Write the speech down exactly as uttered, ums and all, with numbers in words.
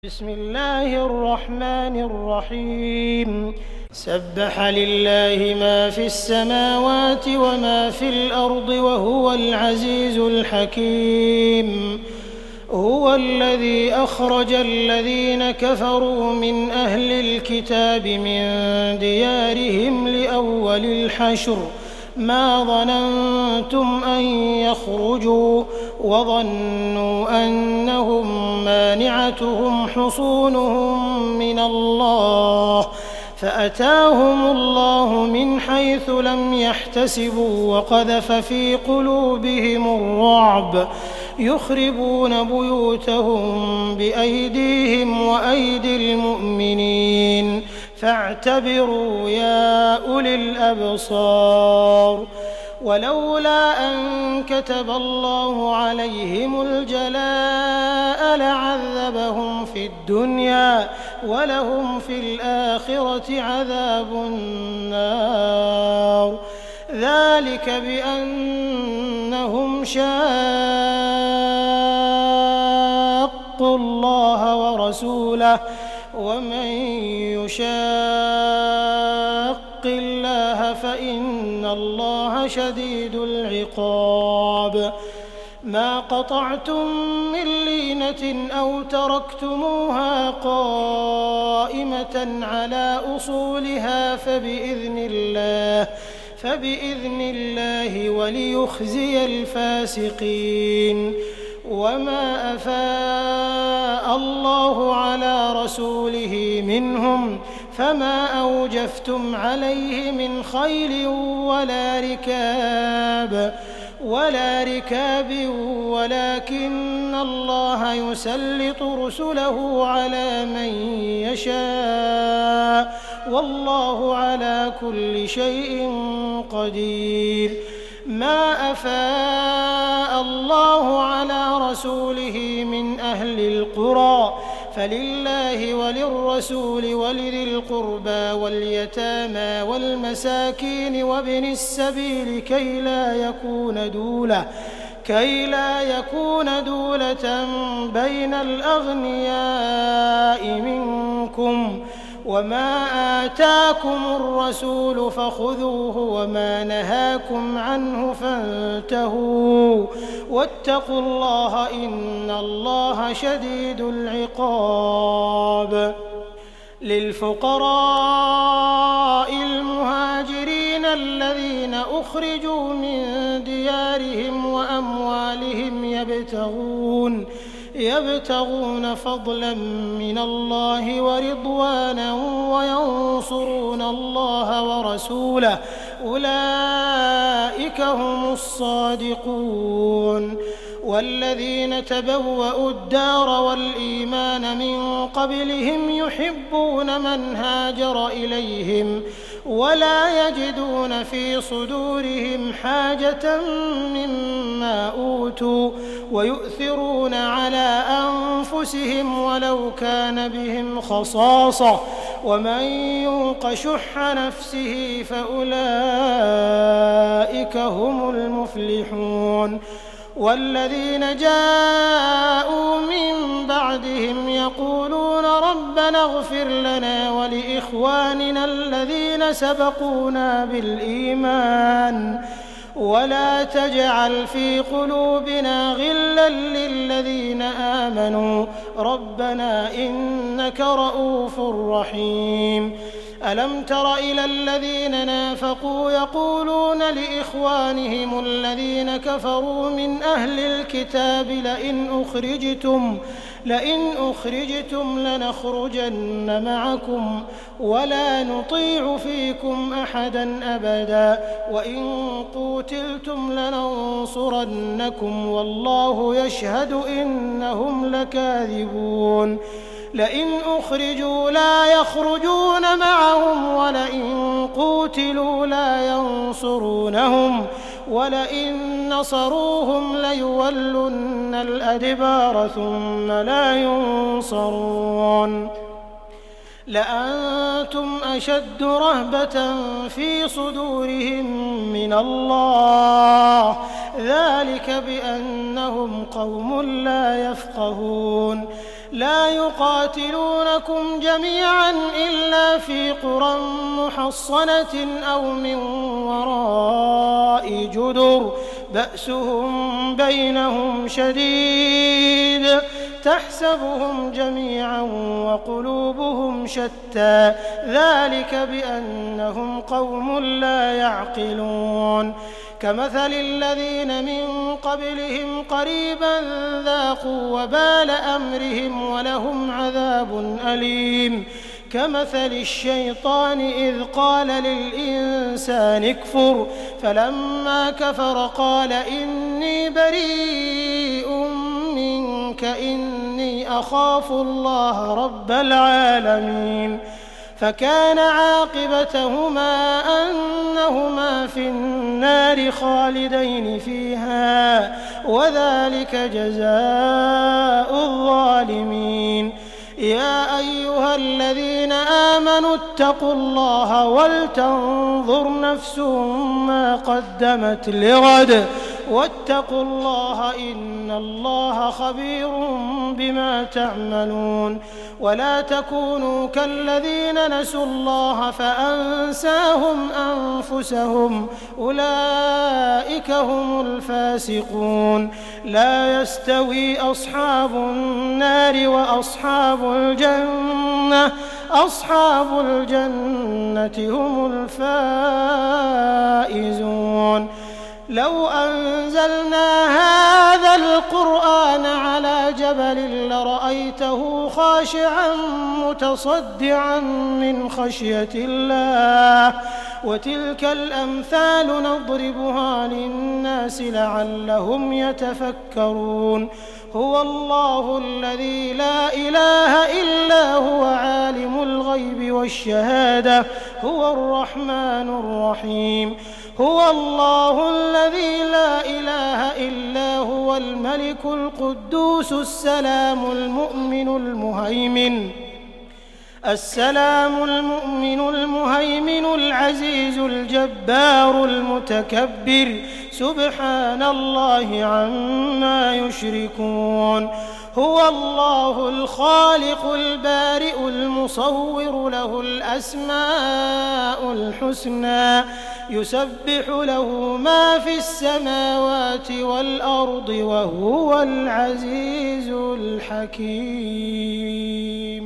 بسم الله الرحمن الرحيم سبح لله ما في السماوات وما في الأرض وهو العزيز الحكيم هو الذي أخرج الذين كفروا من أهل الكتاب من ديارهم لأول الحشر ما ظننتم أن يخرجوا وظنوا أنهم مانعتهم حصونهم من الله فأتاهم الله من حيث لم يحتسبوا وقذف في قلوبهم الرعب يخربون بيوتهم بأيديهم وأيدي المؤمنين فاعتبروا يا أولي الأبصار ولولا أن كتب الله عليهم الجلاء لعذبهم في الدنيا ولهم في الآخرة عذاب النار ذلك بأنهم شاقوا الله ورسوله ومن يشاق الله فإن الله شديد العقاب ما قطعتم من لينة أو تركتموها قائمة على أصولها فبإذن الله فبإذن الله وليخزي الفاسقين وما أفاء الله على رسوله منهم فما أوجفتم عليه من خيل ولا ركاب ولا ركاب ولكن الله يسلط رسله على من يشاء والله على كل شيء قدير ما أفاء الله على رسوله من أهل القرى فلله وللرسول ولذي القربى واليتامى والمساكين وابن السبيل كي لا يكون دولة كي لا يكون دولة بين الأغنياء منكم وما آتاكم الرسول فخذوه وما نهاكم عنه فانتهوا واتقوا الله إن الله شديد العقاب للفقراء المهاجرين الذين أخرجوا من ديارهم وأموالهم يبتغون يبتغون فضلا من الله ورضوانا وينصرون الله ورسوله أولئك هم الصادقون والذين تبوأوا الدار والإيمان من قبلهم يحبون من هاجر إليهم ولا يجدون في صدورهم حاجة مما أوتوا ويؤثرون على أنفسهم ولو كان بهم خصاصة ومن يوق شح نفسه فأولئك هم المفلحون والذين جاءوا من بعدهم يقولون ربنا اغفر لنا ولإخواننا الذين سبقونا بالإيمان ولا تجعل في قلوبنا غلا للذين آمنوا ربنا إنك رؤوف رحيم ألم تر إلى الذين نافقوا يقولون لإخوانهم الذين كفروا من أهل الكتاب لئن أخرجتم لئن أخرجتم لنخرجن معكم ولا نطيع فيكم أحدا أبدا وإن قوتلتم لننصرنكم والله يشهد إنهم لكاذبون لئن أخرجوا لا يخرجون معهم ولئن قوتلوا لا ينصرونهم ولئن نصروهم ليولن الأدبار ثم لا ينصرون لأنتم أشد رهبة في صدورهم من الله ذلك بأنهم قوم لا يفقهون لا يقاتلونكم جميعا إلا في قرى محصنة أو من وراء جدر بأسهم بينهم شديد تحسبهم جميعا وقلوبهم شتى ذلك بأنهم قوم لا يعقلون كمثل الذين من قبلهم قريبا ذاقوا وبال أمرهم ولهم عذاب أليم كمثل الشيطان إذ قال للإنسان اكفر فلما كفر قال إني بريء منك إني أخاف الله رب العالمين فكان عاقبتهما أنهما في النار خالدين فيها وذلك جزاء الظالمين يا أيها الذين آمنوا اتقوا الله ولتنظر نفس ما قدمت لغد واتقوا الله إن الله خبير بما تعملون ولا تكونوا كالذين نسوا الله فأنساهم أنفسهم أولئك هم الفاسقون لا يستوي أصحاب النار وأصحاب الجنة أصحاب الجنة هم الفائزون لو أنزلنا هذا القرآن على جبل لرأيته خاشعا متصدعا من خشية الله وتلك الأمثال نضربها للناس لعلهم يتفكرون هو الله الذي لا إله إلا هو عالم الغيب والشهادة هو الرحمن الرحيم هو الله الذي لا إله إلا هو الملك القدوس السلام المؤمن المهيمن السلام المؤمن المهيمن العزيز الجبار المتكبر سبحان الله عما يشركون هو الله الخالق البارئ المصور له الأسماء الحسنى يسبح له ما في السماوات والأرض وهو العزيز الحكيم